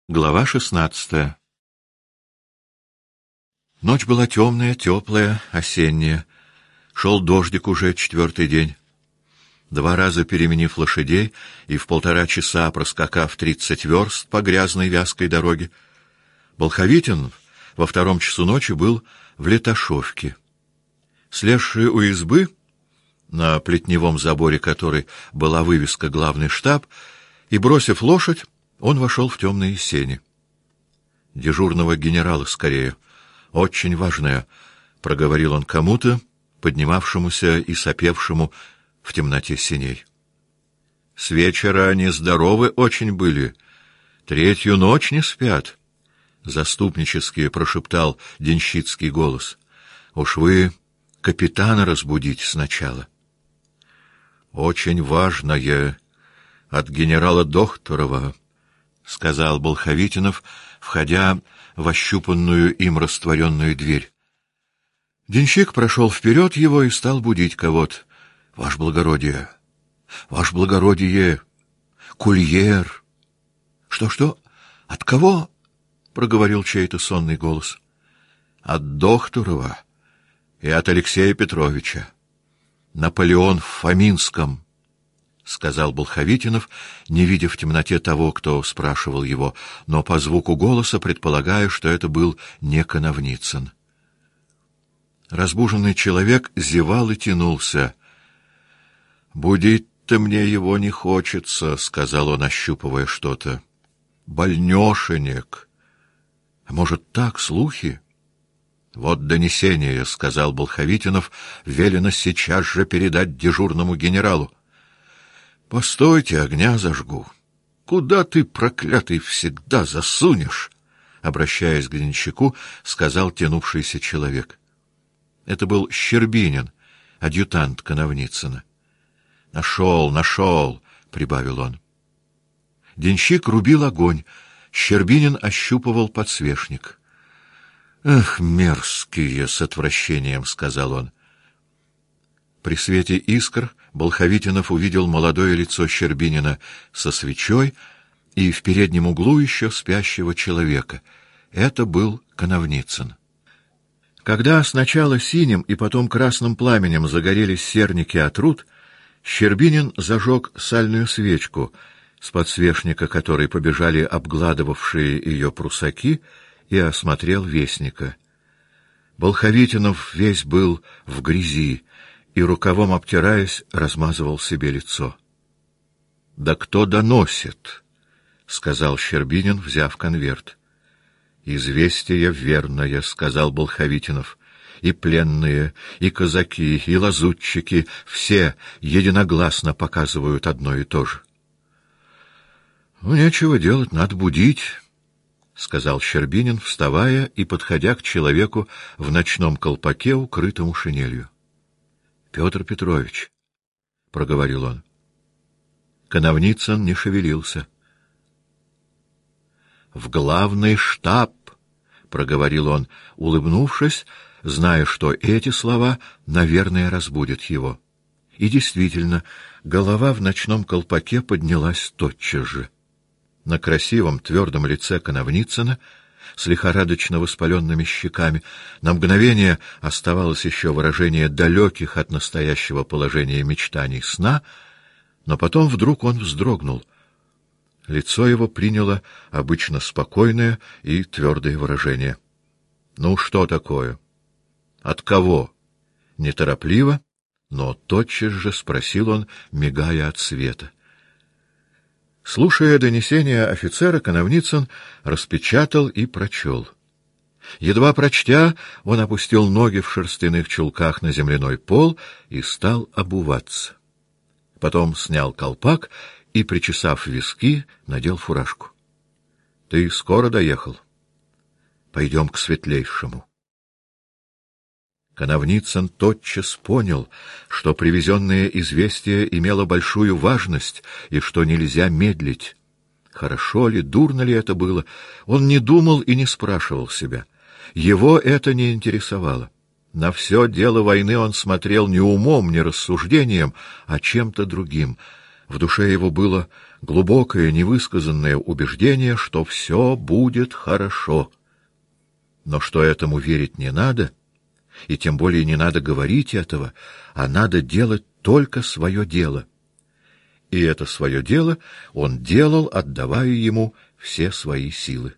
Глава 16. Ночь была темная, теплая, осенняя. Шел дождик уже 4-й день. 2 раза переменив лошадей и в 1,5 часа проскакав 30 верст по грязной вязкой дороге, Болховитин во 2 часу ночи был в Леташовке. Слезший у избы, на плетневом заборе которой была вывеска «Главный штаб», и, бросив лошадь, он вошел в темные сени. «Дежурного генерала скорее. Очень важное», — проговорил он кому-то, поднимавшемуся и сопевшему в темноте сеней. «С вечера они здоровы очень были. 3-ю ночь не спят», — заступнически прошептал денщицкий голос. «Уж вы капитана разбудите сначала». «Очень важное от генерала Дохторова», — сказал Болховитинов, входя в ощупанную им растворенную дверь. Денщик прошел вперед его и стал будить кого-то. — Ваше благородие! Ваше благородие! Кульер! — Что? От кого? — проговорил чей-то сонный голос. — От Дохторова и от Алексея Петровича. Наполеон в Фоминском, — сказал Болховитинов, не видя в темноте того, кто спрашивал его, но по звуку голоса предполагая, что это был не Коновницын. Разбуженный человек зевал и тянулся. — Будить-то мне его не хочется, — сказал он, ощупывая что-то. — Больнёшенек. — Может, так, слухи? — Вот донесение, — сказал Болховитинов, — велено сейчас же передать дежурному генералу. — Постойте, огня зажгу. Куда ты, проклятый, всегда засунешь? — обращаясь к денщику, сказал тянувшийся человек. Это был Щербинин, адъютант Коновницына. — Нашел, — прибавил он. Денщик рубил огонь, Щербинин ощупывал подсвечник. — Эх, мерзкие, — с отвращением сказал он. При свете искр Болховитинов увидел молодое лицо Щербинина со свечой и в переднем углу еще спящего человека. Это был Коновницын. Когда сначала синим и потом красным пламенем загорелись серники от руд, Щербинин зажег сальную свечку, с подсвечника которой побежали обгладывавшие ее прусаки, и осмотрел вестника. Болховитинов весь был в грязи, и, рукавом обтираясь, размазывал себе лицо. — Да кто доносит? — сказал Щербинин, взяв конверт. — Известие верное, — сказал Болховитинов. — И пленные, и казаки, и лазутчики — все единогласно показывают одно и то же. — Ну, нечего делать, надо будить, — сказал Щербинин, вставая и подходя к человеку в ночном колпаке, укрытому шинелью. — Петр Петрович, — проговорил он. Коновницын не шевелился. — В главный штаб, — проговорил он, улыбнувшись, зная, что эти слова, наверное, разбудят его. И действительно, голова в ночном колпаке поднялась тотчас же. На красивом твердом лице Коновницына, с лихорадочно воспаленными щеками, на мгновение оставалось еще выражение далеких от настоящего положения мечтаний сна, но потом вдруг он вздрогнул. Лицо его приняло обычно спокойное и твердое выражение. — Ну, что такое? — От кого? — неторопливо, но тотчас же спросил он, мигая от света. Слушая донесение офицера, Коновницын распечатал и прочел. Едва прочтя, он опустил ноги в шерстяных чулках на земляной пол и стал обуваться. Потом снял колпак и, причесав виски, надел фуражку. — Ты скоро доехал? — Пойдем к светлейшему. Коновницын тотчас понял, что привезенное известие имело большую важность и что нельзя медлить. Хорошо ли, дурно ли это было, он не думал и не спрашивал себя. Его это не интересовало. На все дело войны он смотрел не умом, не рассуждением, а чем-то другим. В душе его было глубокое невысказанное убеждение, что все будет хорошо. Но что этому верить не надо, и тем более не надо говорить этого, а надо делать только свое дело. И это свое дело он делал, отдавая ему все свои силы.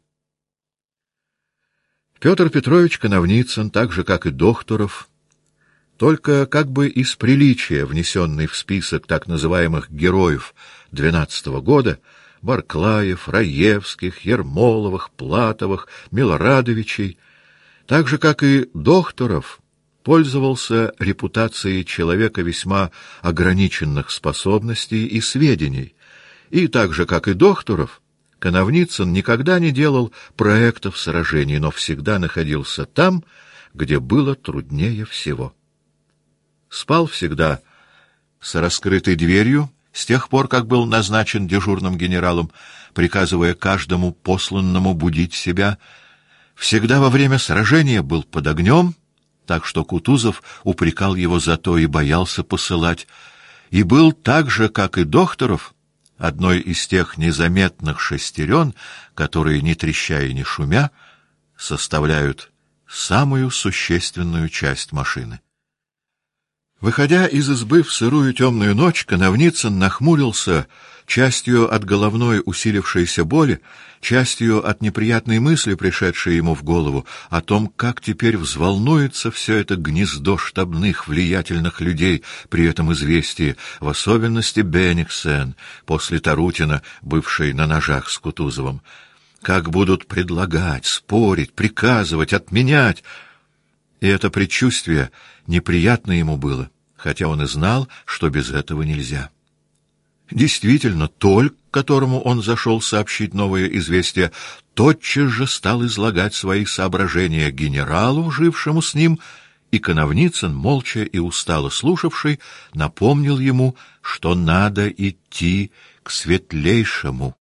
Петр Петрович Коновницын, так же, как и Дохтуров, только как бы из приличия, внесенный в список так называемых героев 12-го года, Барклаев, Раевских, Ермоловых, Платовых, Милорадовичей, так же, как и Дохтуров, пользовался репутацией человека весьма ограниченных способностей и сведений, и так же, как и Дохтуров, Коновницын никогда не делал проектов сражений, но всегда находился там, где было труднее всего. Спал всегда с раскрытой дверью, с тех пор, как был назначен дежурным генералом, приказывая каждому посланному будить себя. Всегда во время сражения был под огнем, так что Кутузов упрекал его за то и боялся посылать, и был так же, как и Дохтуров, одной из тех незаметных шестерен, которые, не треща и не шумя, составляют самую существенную часть машины. Выходя из избы в сырую темную ночь, Коновницын нахмурился, частью от головной усилившейся боли, частью от неприятной мысли, пришедшей ему в голову, о том, как теперь взволнуется все это гнездо штабных влиятельных людей при этом известии, в особенности Бениксен, после Тарутина, бывший на ножах с Кутузовым. Как будут предлагать, спорить, приказывать, отменять. И это предчувствие неприятно ему было, хотя он и знал, что без этого нельзя. Действительно, Толь, к которому он зашел сообщить новое известие, тотчас же стал излагать свои соображения генералу, жившему с ним, и Коновницын, молча и устало слушавший, напомнил ему, что надо идти к светлейшему.